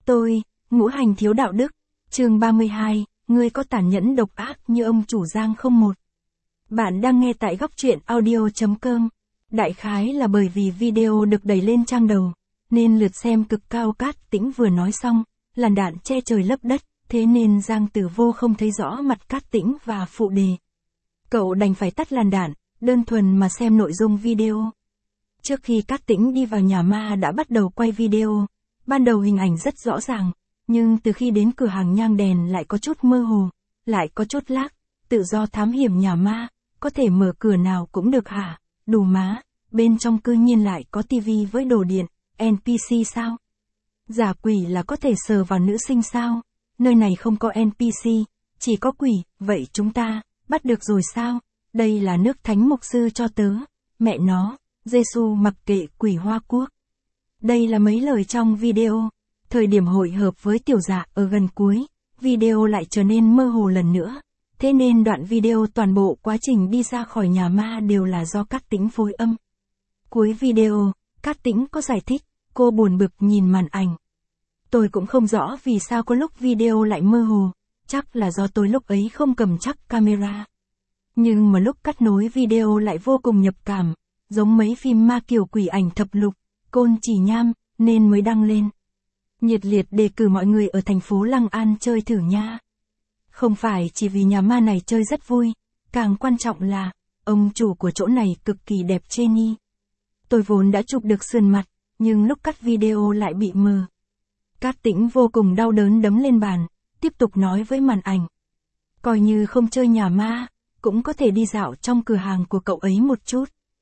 Tôi, ngũ hành thiếu đạo đức, chương 32, ngươi có tàn nhẫn độc ác như ông chủ Giang không một. Bạn đang nghe tại góc truyện audio.com. Đại khái là bởi vì video được đẩy lên trang đầu, nên lượt xem cực cao. Cát Tĩnh vừa nói xong, làn đạn che trời lấp đất, thế nên Giang Tử Vô không thấy rõ mặt Cát Tĩnh và phụ đề. Cậu đành phải tắt làn đạn, đơn thuần mà xem nội dung video. Trước khi Cát Tĩnh đi vào nhà ma đã bắt đầu quay video, ban đầu hình ảnh rất rõ ràng, nhưng từ khi đến cửa hàng nhang đèn lại có chút mơ hồ, lại có chút lag. Tự do thám hiểm nhà ma, có thể mở cửa nào cũng được hả? Đủ má, bên trong cư nhiên lại có tivi với đồ điện, NPC sao? Giả quỷ là có thể sờ vào nữ sinh sao? Nơi này không có NPC, chỉ có quỷ, vậy chúng ta, bắt được rồi sao? Đây là nước thánh mục sư cho tớ, mẹ nó, Giêsu mặc kệ quỷ Hoa Quốc. Đây là mấy lời trong video. Thời điểm hội hợp với tiểu dạ ở gần cuối, video lại trở nên mơ hồ lần nữa. Thế nên đoạn video toàn bộ quá trình đi ra khỏi nhà ma đều là do Cát Tĩnh phối âm. Cuối video, Cát Tĩnh có giải thích, cô buồn bực nhìn màn ảnh. Tôi cũng không rõ vì sao có lúc video lại mơ hồ, chắc là do tôi lúc ấy không cầm chắc camera. Nhưng mà lúc cắt nối video lại vô cùng nhập cảm, giống mấy phim ma kiểu Quỷ Ảnh Thập Lục, Côn Chỉ Nham, nên mới đăng lên. Nhiệt liệt đề cử mọi người ở thành phố Lăng An chơi thử nha. Không phải chỉ vì nhà ma này chơi rất vui, càng quan trọng là, ông chủ của chỗ này cực kỳ đẹp Jenny. Tôi vốn đã chụp được sườn mặt, nhưng lúc cắt video lại bị mờ. Cát Tĩnh vô cùng đau đớn đấm lên bàn, tiếp tục nói với màn ảnh. Coi như không chơi nhà ma, cũng có thể đi dạo trong cửa hàng của cậu ấy một chút.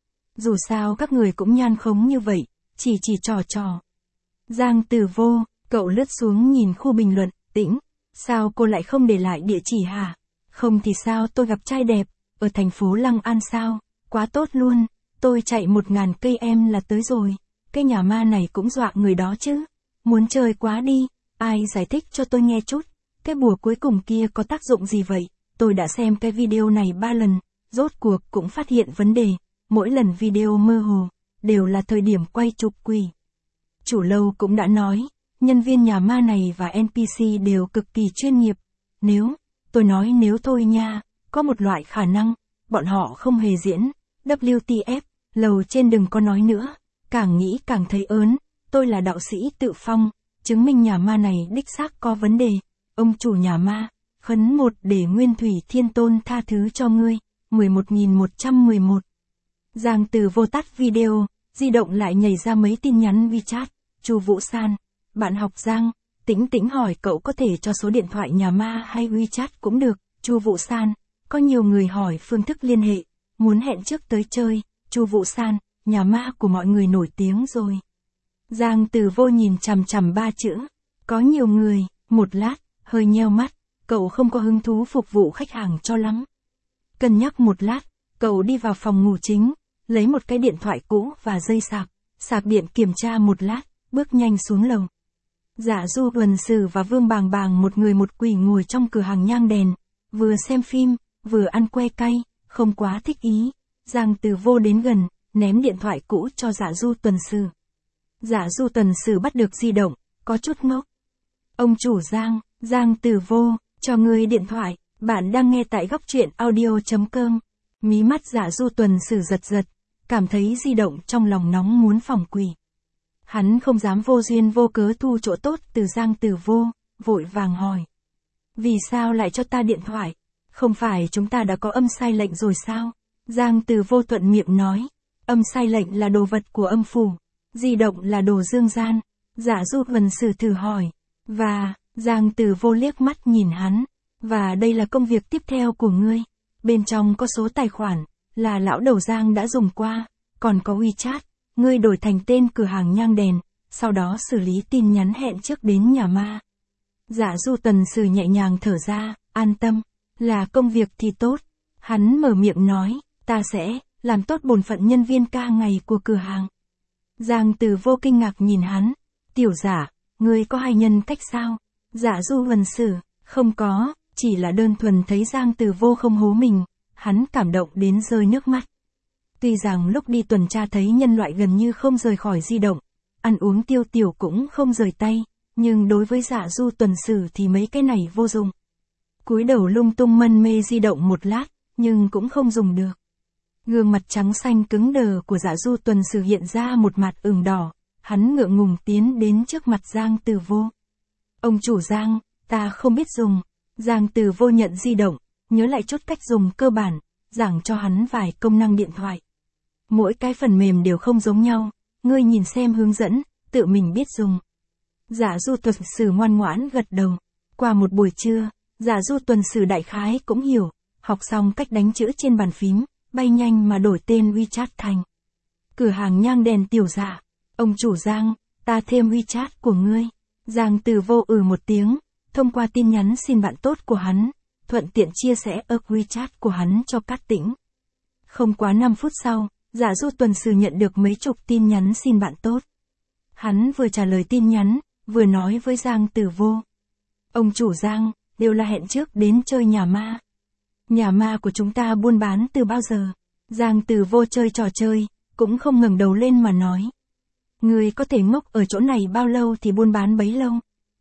Dù sao các người cũng nhan khống như vậy, chỉ trò. Giang Tử Vô, cậu lướt xuống nhìn khu bình luận, Tĩnh, sao cô lại không để lại địa chỉ hả? Không thì sao tôi gặp trai đẹp, ở thành phố Lăng An sao? Quá tốt luôn, tôi chạy 1000 cây em là tới rồi. Cái nhà ma này cũng dọa người đó chứ. Muốn chơi quá đi, ai giải thích cho tôi nghe chút. Cái bùa cuối cùng kia có tác dụng gì vậy? Tôi đã xem cái video này 3 lần, rốt cuộc cũng phát hiện vấn đề. Mỗi lần video mơ hồ, đều là thời điểm quay chụp quỷ. Chủ lâu cũng đã nói, nhân viên nhà ma này và NPC đều cực kỳ chuyên nghiệp. Tôi nói nếu thôi nha, có một loại khả năng, bọn họ không hề diễn, WTF, lầu trên đừng có nói nữa, càng nghĩ càng thấy ớn, tôi là đạo sĩ tự phong, chứng minh nhà ma này đích xác có vấn đề. Ông chủ nhà ma, khấn một để Nguyên Thủy Thiên Tôn tha thứ cho ngươi, 11.111. Giang Tử Vô tắt video, di động lại nhảy ra mấy tin nhắn WeChat. Chu Vũ San, bạn học Giang, Tĩnh Tĩnh hỏi cậu có thể cho số điện thoại nhà ma hay WeChat cũng được. Chu Vũ San, có nhiều người hỏi phương thức liên hệ, muốn hẹn trước tới chơi. Chu Vũ San, nhà ma của mọi người nổi tiếng rồi. Giang Tử Vô nhìn chằm chằm 3 chữ, có nhiều người, một lát, hơi nheo mắt, cậu không có hứng thú phục vụ khách hàng cho lắm. Cân nhắc một lát, cậu đi vào phòng ngủ chính, lấy một cái điện thoại cũ và dây sạc điện kiểm tra một lát, bước nhanh xuống lầu. Dạ Du Huân Sử và Vương Bàng Bàng một người một quỷ ngồi trong cửa hàng nhang đèn, vừa xem phim, vừa ăn que cay, không quá thích ý. Giang Tử Vô đến gần, ném điện thoại cũ cho Dạ Du Tuần Sử. Dạ Du Tuần Sử bắt được di động, có chút ngốc. Ông chủ Giang Tử Vô, cho ngươi điện thoại, bạn đang nghe tại góc truyện audio.com. Mí mắt Dạ Du Tuần Sử giật, cảm thấy di động trong lòng nóng muốn phỏng quỷ. Hắn không dám vô duyên vô cớ thu chỗ tốt từ Giang Tử Vô, vội vàng hỏi. Vì sao lại cho ta điện thoại? Không phải chúng ta đã có âm sai lệnh rồi sao? Giang Tử Vô thuận miệng nói. Âm sai lệnh là đồ vật của âm phủ, di động là đồ dương gian. Dạ Du Huân Sử thử hỏi. Và, Giang Tử Vô liếc mắt nhìn hắn. Và đây là công việc tiếp theo của ngươi. Bên trong có số tài khoản, là lão đầu Giang đã dùng qua, còn có WeChat. Ngươi đổi thành tên cửa hàng nhang đèn, sau đó xử lý tin nhắn hẹn trước đến nhà ma. Dạ Du Tuần Sử nhẹ nhàng thở ra, an tâm, là công việc thì tốt. Hắn mở miệng nói, ta sẽ làm tốt bổn phận nhân viên ca ngày của cửa hàng. Giang Tử Vô kinh ngạc nhìn hắn, tiểu giả, ngươi có 2 nhân cách sao? Dạ Du Huân Sử, không có, chỉ là đơn thuần thấy Giang Tử Vô không hố mình, hắn cảm động đến rơi nước mắt. Tuy rằng lúc đi tuần tra thấy nhân loại gần như không rời khỏi di động, ăn uống tiêu tiểu cũng không rời tay, nhưng đối với Dạ Du Tuần Sử thì mấy cái này vô dụng. Cúi đầu lung tung mân mê di động một lát, nhưng cũng không dùng được. Gương mặt trắng xanh cứng đờ của Dạ Du Tuần Sử hiện ra một mặt ửng đỏ, hắn ngượng ngùng tiến đến trước mặt Giang Từ Vô. Ông chủ Giang, ta không biết dùng. Giang Từ Vô nhận di động, nhớ lại chút cách dùng cơ bản, giảng cho hắn vài công năng điện thoại. Mỗi cái phần mềm đều không giống nhau, ngươi nhìn xem hướng dẫn, tự mình biết dùng. Dạ Du Tuần Sử ngoan ngoãn gật đầu. Qua một buổi trưa, Dạ Du Tuần Sử đại khái cũng hiểu, học xong cách đánh chữ trên bàn phím, bay nhanh mà đổi tên WeChat thành cửa hàng nhang đèn Tiểu Dạ. Ông chủ Giang, ta thêm WeChat của ngươi. Giang Từ Vô một tiếng, thông qua tin nhắn xin bạn tốt của hắn, thuận tiện chia sẻ WeChat của hắn cho Cát Tĩnh. Không quá 5 phút sau, Dạ Du Tuần Sử nhận được mấy chục tin nhắn xin bạn tốt. Hắn vừa trả lời tin nhắn, vừa nói với Giang Từ Vô. Ông chủ Giang, đều là hẹn trước đến chơi nhà ma. Nhà ma của chúng ta buôn bán từ bao giờ? Giang Từ Vô chơi trò chơi, cũng không ngẩng đầu lên mà nói. Người có thể ngốc ở chỗ này bao lâu thì buôn bán bấy lâu.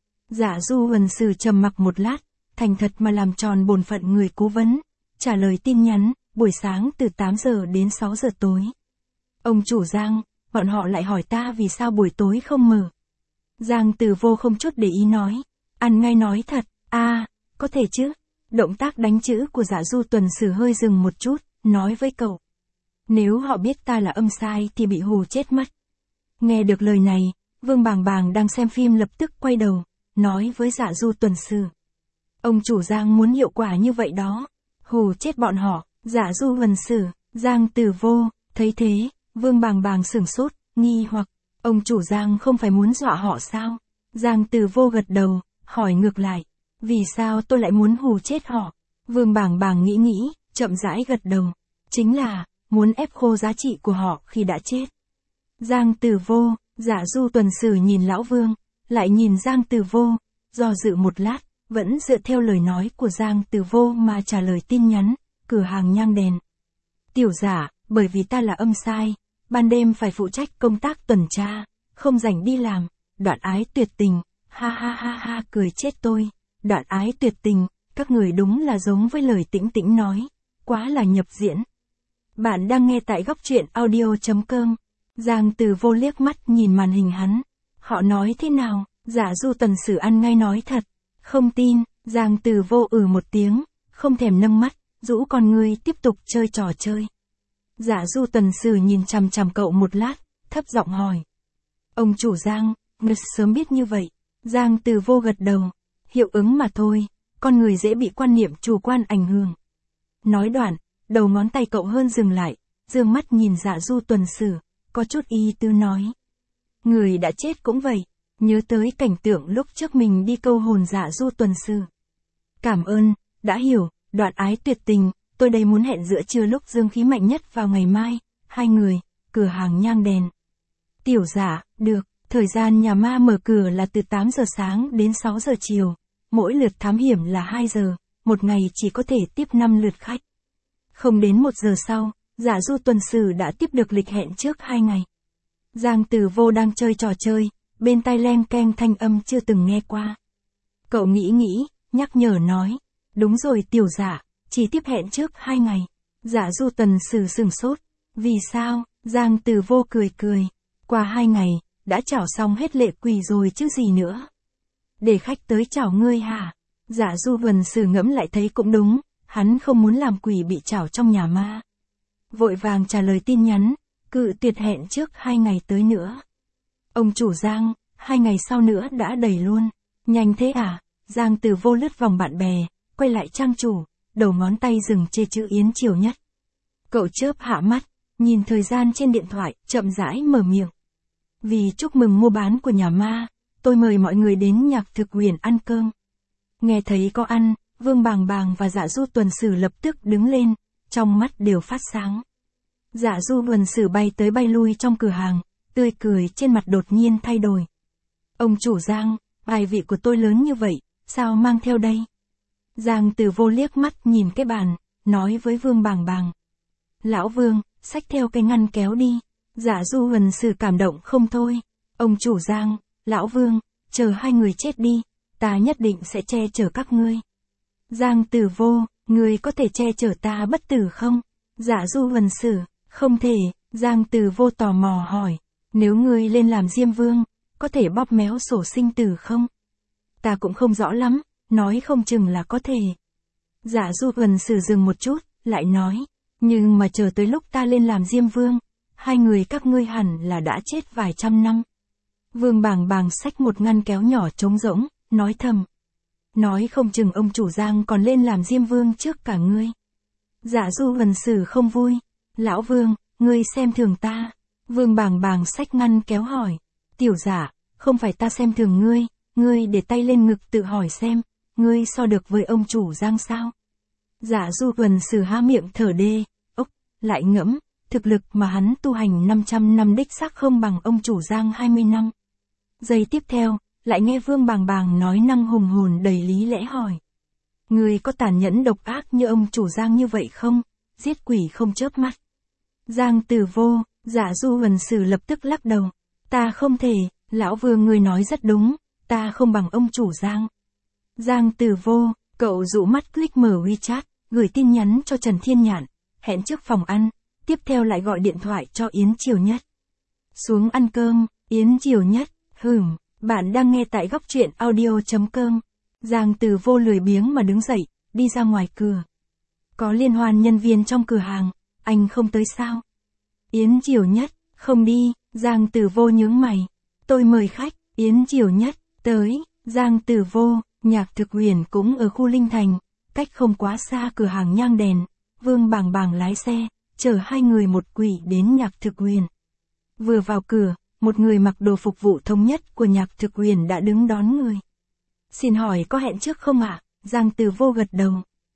Dạ Du Tuần Sử trầm mặc một lát, thành thật mà làm tròn bổn phận người cố vấn, trả lời tin nhắn, buổi sáng từ 8 giờ đến 6 giờ tối. Ông chủ Giang, bọn họ lại hỏi ta vì sao buổi tối không mở. Giang Từ Vô không chút để ý nói. Ăn ngay nói thật, có thể chứ. Động tác đánh chữ của Dạ Du Tuần Sử hơi dừng một chút, nói với cậu. Nếu họ biết ta là âm sai thì bị hù chết mất. Nghe được lời này, Vương Bàng Bàng đang xem phim lập tức quay đầu, nói với Dạ Du Tuần Sử. Ông chủ Giang muốn hiệu quả như vậy đó. Hù chết bọn họ. Dạ Du Tuần Sử, Giang Từ Vô, thấy thế, Vương Bàng Bàng sửng sốt, nghi hoặc, ông chủ Giang không phải muốn dọa họ sao? Giang Từ Vô gật đầu, hỏi ngược lại, vì sao tôi lại muốn hù chết họ? Vương Bàng Bàng nghĩ, chậm rãi gật đầu, chính là, muốn ép khô giá trị của họ khi đã chết. Giang Từ Vô, Dạ Du Tuần Sử nhìn Lão Vương, lại nhìn Giang Từ Vô, do dự một lát, vẫn dựa theo lời nói của Giang Từ Vô mà trả lời tin nhắn, cửa hàng nhang đèn. Tiểu Dạ, bởi vì ta là âm sai, ban đêm phải phụ trách công tác tuần tra, không rảnh đi làm, đoạn ái tuyệt tình, ha ha ha ha cười chết tôi, đoạn ái tuyệt tình, các người đúng là giống với lời Tĩnh Tĩnh nói, quá là nhập diễn. Bạn đang nghe tại góc truyện audio.com. Giang Từ Vô liếc mắt nhìn màn hình hắn. Họ nói thế nào? Dạ Du Tuần Sử ăn ngay nói thật. Không tin. Giang Từ Vô một tiếng, không thèm nâng mắt, rũ con ngươi tiếp tục chơi trò chơi. Dạ Du Tuần Sử nhìn chằm chằm cậu một lát, thấp giọng hỏi. Ông chủ Giang, ngươi sớm biết như vậy. Giang Từ Vô gật đầu. Hiệu ứng mà thôi, con người dễ bị quan niệm chủ quan ảnh hưởng. Nói đoạn, đầu ngón tay cậu hơn dừng lại, dương mắt nhìn Dạ Du Tuần Sử, có chút ý tứ nói. Người đã chết cũng vậy, nhớ tới cảnh tượng lúc trước mình đi câu hồn Dạ Du Tuần Sử. Cảm ơn, đã hiểu, đoạn ái tuyệt tình, tôi đây muốn hẹn giữa trưa lúc dương khí mạnh nhất vào ngày mai, hai người, cửa hàng nhang đèn. Tiểu Dạ, được, thời gian nhà ma mở cửa là từ 8 giờ sáng đến 6 giờ chiều, mỗi lượt thám hiểm là 2 giờ, một ngày chỉ có thể tiếp 5 lượt khách. Không đến 1 giờ sau, Dạ Du Tuần Sử đã tiếp được lịch hẹn trước 2 ngày. Giang Từ Vô đang chơi trò chơi, bên tai len keng thanh âm chưa từng nghe qua. Cậu nghĩ, nhắc nhở nói. Đúng rồi Tiểu Dạ, chỉ tiếp hẹn trước 2 ngày. Dạ Du Tuần Sử sửng sốt. Vì sao? Giang Từ Vô cười. Qua 2 ngày, đã chảo xong hết lệ quỷ rồi chứ gì nữa. Để khách tới chảo ngươi hả? Dạ Du Tuần Sử ngẫm lại thấy cũng đúng, hắn không muốn làm quỷ bị chảo trong nhà ma. Vội vàng trả lời tin nhắn, cự tuyệt hẹn trước 2 ngày tới nữa. Ông chủ Giang, 2 ngày sau nữa đã đầy luôn. Nhanh thế à? Giang Từ Vô lướt vòng bạn bè, quay lại trang chủ, đầu ngón tay dừng trên chữ Yến Triều Nhất. Cậu chớp hạ mắt, nhìn thời gian trên điện thoại, chậm rãi mở miệng. Vì chúc mừng mua bán của nhà ma, tôi mời mọi người đến Nhạc Thực Huyền ăn cơm. Nghe thấy có ăn, Vương Bàng Bàng và Dạ Du Tuần Sử lập tức đứng lên, trong mắt đều phát sáng. Dạ Du Tuần Sử bay tới bay lui trong cửa hàng, tươi cười trên mặt đột nhiên thay đổi. Ông chủ Giang, bài vị của tôi lớn như vậy, sao mang theo đây? Giang Từ Vô liếc mắt nhìn cái bàn, nói với Vương Bàng Bàng. Lão Vương, xách theo cái ngăn kéo đi. Dạ Du Tuần Sử cảm động không thôi. Ông chủ Giang, Lão Vương, chờ hai người chết đi, ta nhất định sẽ che chở các ngươi. Giang Tử Vô, ngươi có thể che chở ta bất tử không? Dạ Du Vân Sử, không thể. Giang Tử Vô tò mò hỏi, nếu ngươi lên làm Diêm Vương, có thể bóp méo sổ sinh tử không? Ta cũng không rõ lắm, nói không chừng là có thể. Dạ Du Vân Sử dừng một chút, lại nói, nhưng mà chờ tới lúc ta lên làm Diêm Vương, hai người các ngươi hẳn là đã chết vài trăm năm. Vương Bàng Bàng xách một ngăn kéo nhỏ trống rỗng, nói thầm. Nói không chừng ông chủ Giang còn lên làm Diêm Vương trước cả ngươi. Dạ Du Vân Sử không vui. Lão Vương, ngươi xem thường ta. Vương Bàng Bàng xách ngăn kéo hỏi. Tiểu Dạ, không phải ta xem thường ngươi, ngươi để tay lên ngực tự hỏi xem, ngươi so được với ông chủ Giang sao? Dạ Du Vân Sử há miệng thở đê, lại ngẫm, thực lực mà hắn tu hành 500 năm đích xác không bằng ông chủ Giang 20 năm. Giây tiếp theo, lại nghe Vương Bàng Bàng nói năng hùng hồn đầy lý lẽ hỏi. Ngươi có tàn nhẫn độc ác như ông chủ Giang như vậy không? Giết quỷ không chớp mắt. Giang Tử Vô, Dạ Du Vân Sử lập tức lắc đầu. Ta không thể, lão Vương ngươi nói rất đúng, ta không bằng ông chủ Giang. Giang Tử Vô, cậu dụ mắt click mở WeChat, gửi tin nhắn cho Trần Thiên Nhạn, hẹn trước phòng ăn, tiếp theo lại gọi điện thoại cho Yến Triều Nhất. Xuống ăn cơm, Yến Triều Nhất, bạn đang nghe tại góc truyện audio.com. Giang Tử Vô lười biếng mà đứng dậy, đi ra ngoài cửa. Có liên hoan nhân viên trong cửa hàng, anh không tới sao? Yến Triều Nhất, không đi. Giang Tử Vô nhướng mày. Tôi mời khách. Yến Triều Nhất, tới. Giang Tử Vô, Nhạc Thực Huyền cũng ở khu Linh Thành, cách không quá xa cửa hàng nhang đèn. Vương Bàng Bàng lái xe, chở hai người một quỷ đến Nhạc Thực Huyền. Vừa vào cửa, một người mặc đồ phục vụ thống nhất của Nhạc Thực Huyền đã đứng đón người. Xin hỏi có hẹn trước không ạ? Giang Tử Vô gật đầu.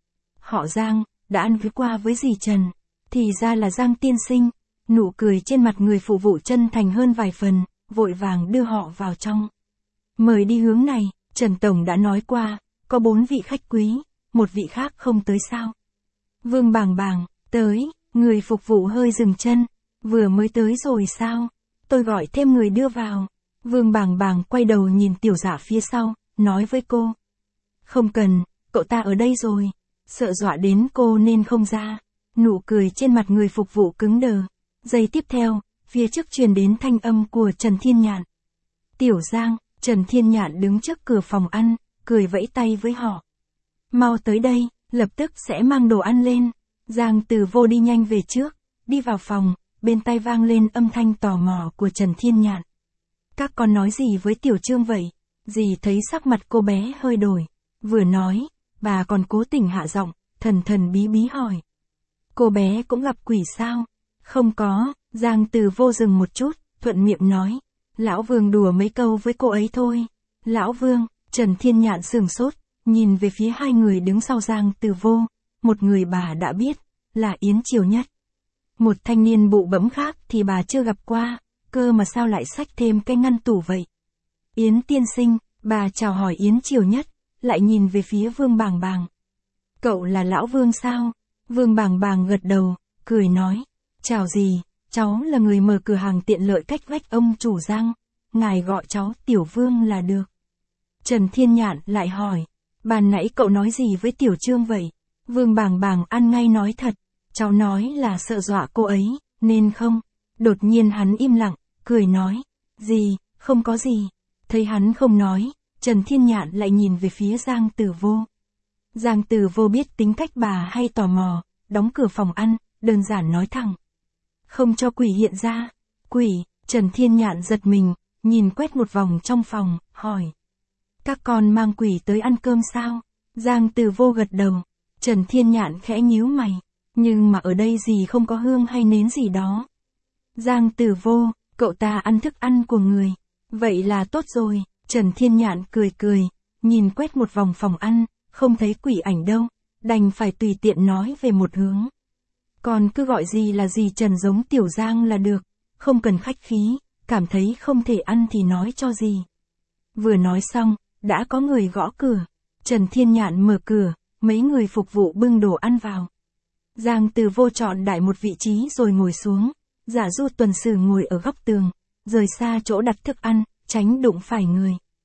Họ Giang, đã ăn qua với dì Trần. Thì ra là Giang tiên sinh. Nụ cười trên mặt người phục vụ chân thành hơn vài phần, vội vàng đưa họ vào trong. Mời đi hướng này, Trần Tổng đã nói qua, có 4 vị khách quý, một vị khác không tới sao? Vương Bàng Bàng, tới. Người phục vụ hơi dừng chân. Vừa mới tới rồi sao? Tôi gọi thêm người đưa vào. Vương Bàng Bàng quay đầu nhìn Tiểu Dạ phía sau, nói với cô. Không cần, cậu ta ở đây rồi. Sợ dọa đến cô nên không ra. Nụ cười trên mặt người phục vụ cứng đờ. Giây tiếp theo, phía trước truyền đến thanh âm của Trần Thiên Nhạn. Tiểu Giang, Trần Thiên Nhạn đứng trước cửa phòng ăn, cười vẫy tay với họ. Mau tới đây, lập tức sẽ mang đồ ăn lên. Giang Tử Vô đi nhanh về trước, đi vào phòng, bên tai vang lên âm thanh tò mò của Trần Thiên Nhạn. Các con nói gì với Tiểu Trương vậy? Dì thấy sắc mặt cô bé hơi đổi. Vừa nói, bà còn cố tình hạ giọng, thần thần bí bí hỏi. Cô bé cũng gặp quỷ sao? Không có. Giang Tử Vô dừng một chút, thuận miệng nói. Lão Vương đùa mấy câu với cô ấy thôi. Lão Vương, Trần Thiên Nhạn sửng sốt, nhìn về phía hai người đứng sau Giang Tử Vô. Một người bà đã biết, là Yến Triều Nhất. Một thanh niên bụ bẫm khác thì bà chưa gặp qua, cơ mà sao lại xách thêm cái ngăn tủ vậy? Yến tiên sinh, bà chào hỏi Yến Triều Nhất, lại nhìn về phía Vương Bàng Bàng. Cậu là Lão Vương sao? Vương Bàng Bàng gật đầu, cười nói. Chào gì, cháu là người mở cửa hàng tiện lợi cách vách ông chủ Giang, ngài gọi cháu Tiểu Vương là được. Trần Thiên Nhạn lại hỏi, ban nãy cậu nói gì với Tiểu Trương vậy? Vương Bàng Bàng ăn ngay nói thật, cháu nói là sợ dọa cô ấy, nên không. Đột nhiên hắn im lặng, cười nói, gì, không có gì. Thấy hắn không nói, Trần Thiên Nhạn lại nhìn về phía Giang Tử Vô. Giang Tử Vô biết tính cách bà hay tò mò, đóng cửa phòng ăn, đơn giản nói thẳng. Không cho quỷ hiện ra. Quỷ, Trần Thiên Nhạn giật mình, nhìn quét một vòng trong phòng, hỏi. Các con mang quỷ tới ăn cơm sao? Giang Tử Vô gật đầu. Trần Thiên Nhạn khẽ nhíu mày. Nhưng mà ở đây gì không có hương hay nến gì đó. Giang Tử Vô, cậu ta ăn thức ăn của người. Vậy là tốt rồi. Trần Thiên Nhạn cười cười, nhìn quét một vòng phòng ăn, không thấy quỷ ảnh đâu, đành phải tùy tiện nói về một hướng. Còn cứ gọi gì là gì Trần giống Tiểu Giang là được, không cần khách khí, cảm thấy không thể ăn thì nói cho gì. Vừa nói xong, đã có người gõ cửa. Trần Thiên Nhạn mở cửa, mấy người phục vụ bưng đồ ăn vào. Giang Tử Vô chọn đại một vị trí rồi ngồi xuống. Giả Du Tuần Sử ngồi ở góc tường, rời xa chỗ đặt thức ăn, tránh đụng phải người.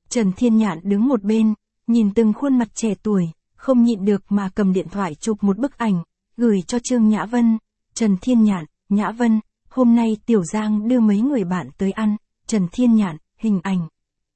Trần Thiên Nhạn đứng một bên, nhìn từng khuôn mặt trẻ tuổi, không nhịn được mà cầm điện thoại chụp một bức ảnh, gửi cho Trương Nhã Vân. Trần Thiên Nhạn, Nhã Vân, hôm nay Tiểu Giang đưa mấy người bạn tới ăn. Trần Thiên Nhạn, hình ảnh.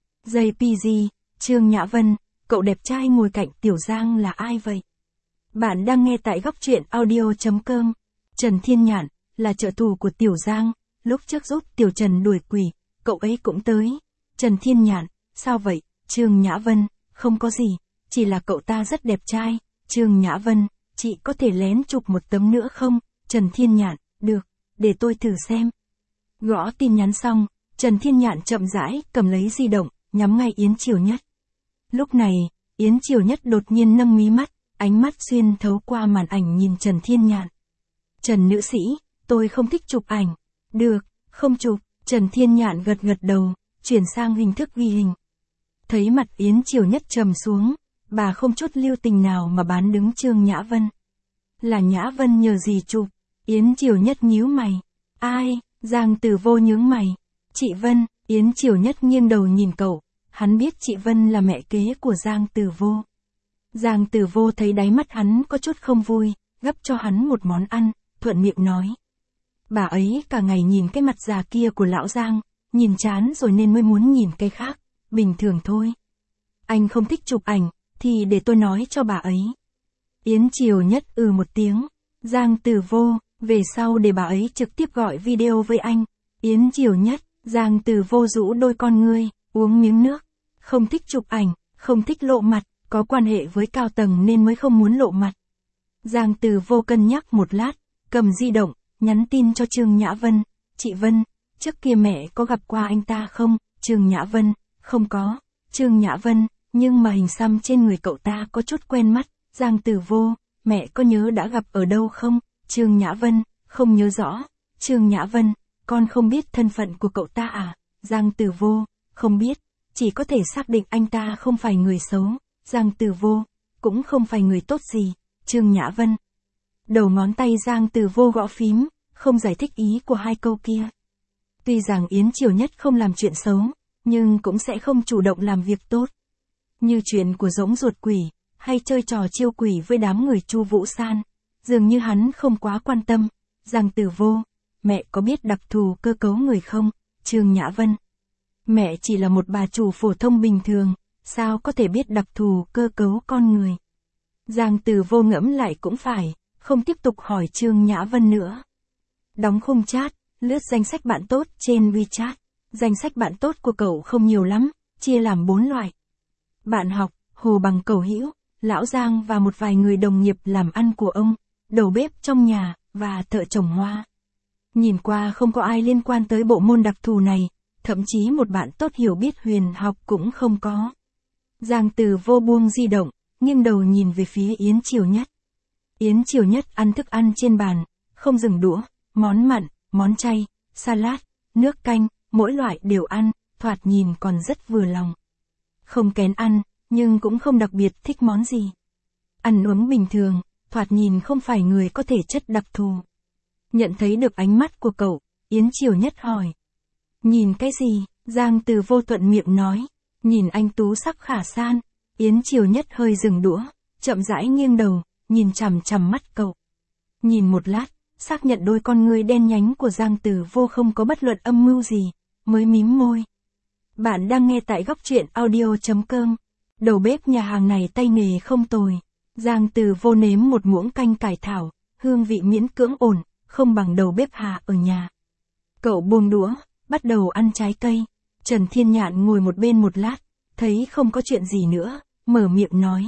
JPG, Trương Nhã Vân, cậu đẹp trai ngồi cạnh Tiểu Giang là ai vậy? Bạn đang nghe tại góc truyện audio.com. Trần Thiên Nhạn, là trợ thủ của Tiểu Giang, lúc trước giúp Tiểu Trần đuổi quỷ, cậu ấy cũng tới. Trần Thiên Nhạn, sao vậy? Trương Nhã Vân, không có gì, chỉ là cậu ta rất đẹp trai. Trương Nhã Vân, chị có thể lén chụp một tấm nữa không? Trần Thiên Nhạn, được, để tôi thử xem. Gõ tin nhắn xong, Trần Thiên Nhạn chậm rãi cầm lấy di động, nhắm ngay Yến Triều Nhất. Lúc này, Yến Triều Nhất đột nhiên nâng mí mắt, ánh mắt xuyên thấu qua màn ảnh nhìn Trần Thiên Nhạn. Trần nữ sĩ, tôi không thích chụp ảnh. Được, không chụp. Trần Thiên Nhạn gật gật đầu, chuyển sang hình thức ghi hình. Thấy mặt Yến Triều Nhất trầm xuống, bà không chút lưu tình nào mà bán đứng Trương Nhã Vân. Là Nhã Vân nhờ gì chụp? Yến Triều Nhất nhíu mày. Ai? Giang Tử Vô nhướng mày. Chị Vân. Yến Triều Nhất nghiêng đầu nhìn cậu, hắn biết chị Vân là mẹ kế của Giang Tử Vô. Giang Tử Vô thấy đáy mắt hắn có chút không vui, gấp cho hắn một món ăn, thuận miệng nói. Bà ấy cả ngày nhìn cái mặt già kia của lão Giang, nhìn chán rồi nên mới muốn nhìn cái khác, bình thường thôi. Anh không thích chụp ảnh, thì để tôi nói cho bà ấy. Yến Triều Nhất một tiếng. Giang Tử Vô, về sau để bà ấy trực tiếp gọi video với anh. Yến Triều Nhất, Giang Tử Vô rũ đôi con ngươi, uống miếng nước. Không thích chụp ảnh, không thích lộ mặt, có quan hệ với cao tầng nên mới không muốn lộ mặt. Giang Tử Vô cân nhắc một lát, cầm di động, nhắn tin cho Trương Nhã Vân. Chị Vân, trước kia mẹ có gặp qua anh ta không? Trương Nhã Vân, không có. Trương Nhã Vân, nhưng mà hình xăm trên người cậu ta có chút quen mắt. Giang Tử Vô, mẹ có nhớ đã gặp ở đâu không? Trương Nhã Vân, không nhớ rõ. Trương Nhã Vân, con không biết thân phận của cậu ta à? Giang Tử Vô, không biết, chỉ có thể xác định anh ta không phải người xấu. Giang Tử Vô, cũng không phải người tốt gì. Trương Nhã Vân. Đầu ngón tay Giang Tử Vô gõ phím, không giải thích ý của hai câu kia. Tuy rằng Yến Triều Nhất không làm chuyện xấu, nhưng cũng sẽ không chủ động làm việc tốt. Như chuyện của Dỗng Ruột Quỷ, hay chơi trò chiêu quỷ với đám người Chu Vũ San, dường như hắn không quá quan tâm. Giang Tử Vô, mẹ có biết đặc thù cơ cấu người không? Trương Nhã Vân, mẹ chỉ là một bà chủ phổ thông bình thường, sao có thể biết đặc thù cơ cấu con người? Giang Tử Vô ngẫm lại cũng phải, không tiếp tục hỏi Trương Nhã Vân nữa. Đóng khung chat, lướt danh sách bạn tốt trên WeChat. Danh sách bạn tốt của cậu không nhiều lắm, chia làm 4 loại. Bạn học, Hồ Bằng Cầu Hữu, Lão Giang và một vài người đồng nghiệp làm ăn của ông, đầu bếp trong nhà, và thợ trồng hoa. Nhìn qua không có ai liên quan tới bộ môn đặc thù này, thậm chí một bạn tốt hiểu biết huyền học cũng không có. Giang Tử Vô buông di động, nghiêng đầu nhìn về phía Yến Triều Nhất. Yến Triều Nhất ăn thức ăn trên bàn, không dừng đũa, món mặn, món chay, salad, nước canh, mỗi loại đều ăn, thoạt nhìn còn rất vừa lòng. Không kén ăn, nhưng cũng không đặc biệt thích món gì. Ăn uống bình thường, thoạt nhìn không phải người có thể chất đặc thù. Nhận thấy được ánh mắt của cậu, Yến Triều Nhất hỏi. Nhìn cái gì? Giang Tử Vô thuận miệng nói. Nhìn anh tú sắc khả san. Yến Triều Nhất hơi dừng đũa, chậm rãi nghiêng đầu, nhìn chằm chằm mắt cậu. Nhìn một lát, xác nhận đôi con ngươi đen nhánh của Giang Tử Vô không có bất luận âm mưu gì, mới mím môi. Bạn đang nghe tại góc truyện audio.com. Đầu bếp nhà hàng này tay nghề không tồi. Giang Tử Vô nếm một muỗng canh cải thảo, hương vị miễn cưỡng ổn, không bằng đầu bếp Hà ở nhà. Cậu buông đũa, bắt đầu ăn trái cây. Trần Thiên Nhạn ngồi một bên một lát, thấy không có chuyện gì nữa, mở miệng nói.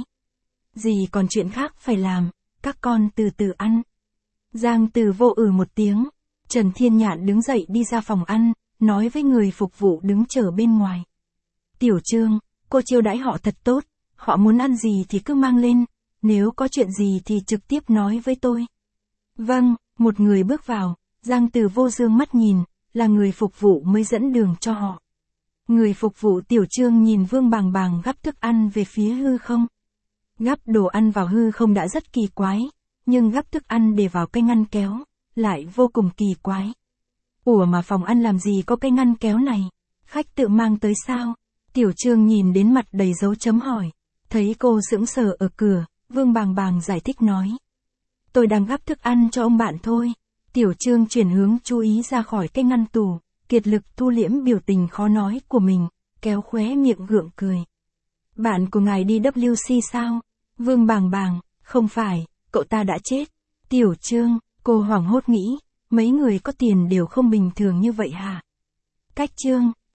Gì còn chuyện khác phải làm, các con từ từ ăn. Giang Tử Vô một tiếng. Trần Thiên Nhạn đứng dậy đi ra phòng ăn, nói với người phục vụ đứng chờ bên ngoài. Tiểu Trương, cô chiêu đãi họ thật tốt, họ muốn ăn gì thì cứ mang lên, nếu có chuyện gì thì trực tiếp nói với tôi. Vâng, một người bước vào, Giang Tử Vô dương mắt nhìn, là người phục vụ mới dẫn đường cho họ. Người phục vụ Tiểu Trương nhìn Vương Bàng Bàng gắp thức ăn về phía hư không. Gắp đồ ăn vào hư không đã rất kỳ quái, nhưng gắp thức ăn để vào cái ngăn kéo, lại vô cùng kỳ quái. Ủa mà phòng ăn làm gì có cái ngăn kéo này? Khách tự mang tới sao? Tiểu Trương nhìn đến mặt đầy dấu chấm hỏi. Thấy cô sững sờ ở cửa, Vương Bàng Bàng giải thích nói. Tôi đang gắp thức ăn cho ông bạn thôi. Tiểu Trương chuyển hướng chú ý ra khỏi cái ngăn tủ, kiệt lực thu liễm biểu tình khó nói của mình, kéo khóe miệng gượng cười. Bạn của ngài đi WC sao? Vương Bàng Bàng, không phải, cậu ta đã chết. Tiểu Trương, cô hoảng hốt nghĩ, mấy người có tiền đều không bình thường như vậy hả? Cách Trương,